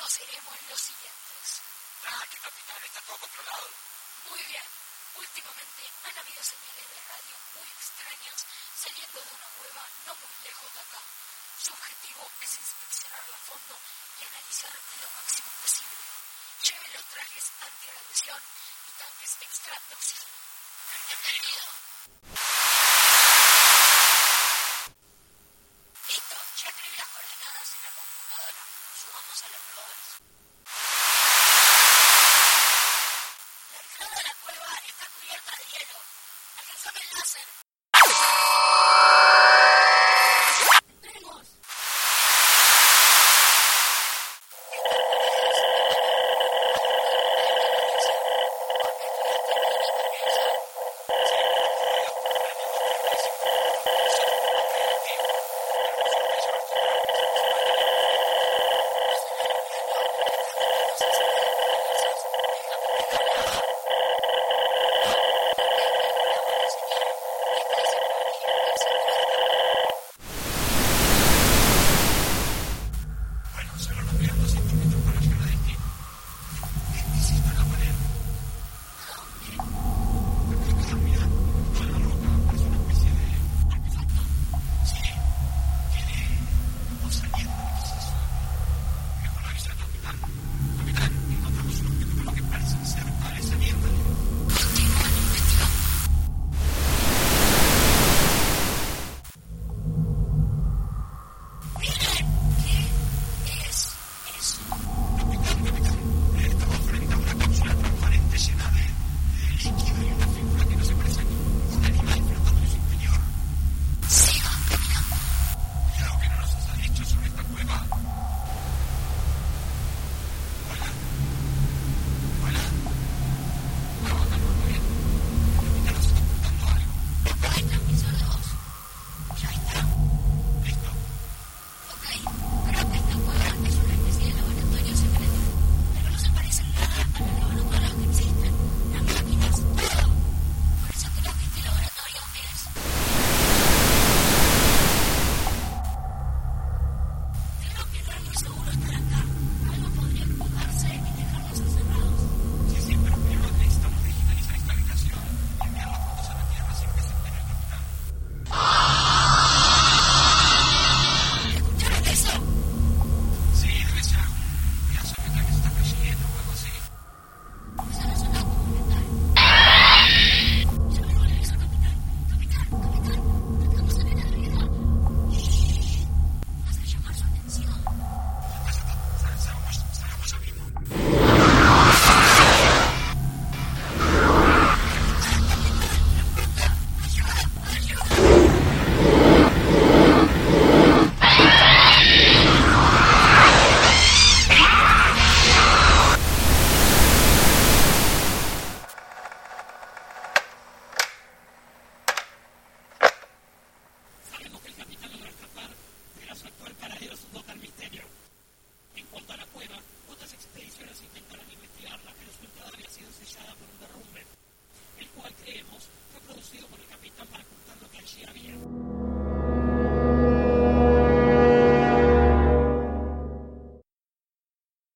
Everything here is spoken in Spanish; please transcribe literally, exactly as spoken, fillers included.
conoceremos los siguientes. Tranqui, capitán, está todo controlado. Muy bien. Últimamente han habido señales de radio muy extrañas saliendo de una cueva no muy lejos de acá. Su objetivo es inspeccionarla a fondo y analizar lo máximo posible. Lleve los trajes antirradiación y tanques extra de oxígeno. ¡Bienvenido! Listo, ya escribí las coordenadas en la computadora. Subamos a los probadores.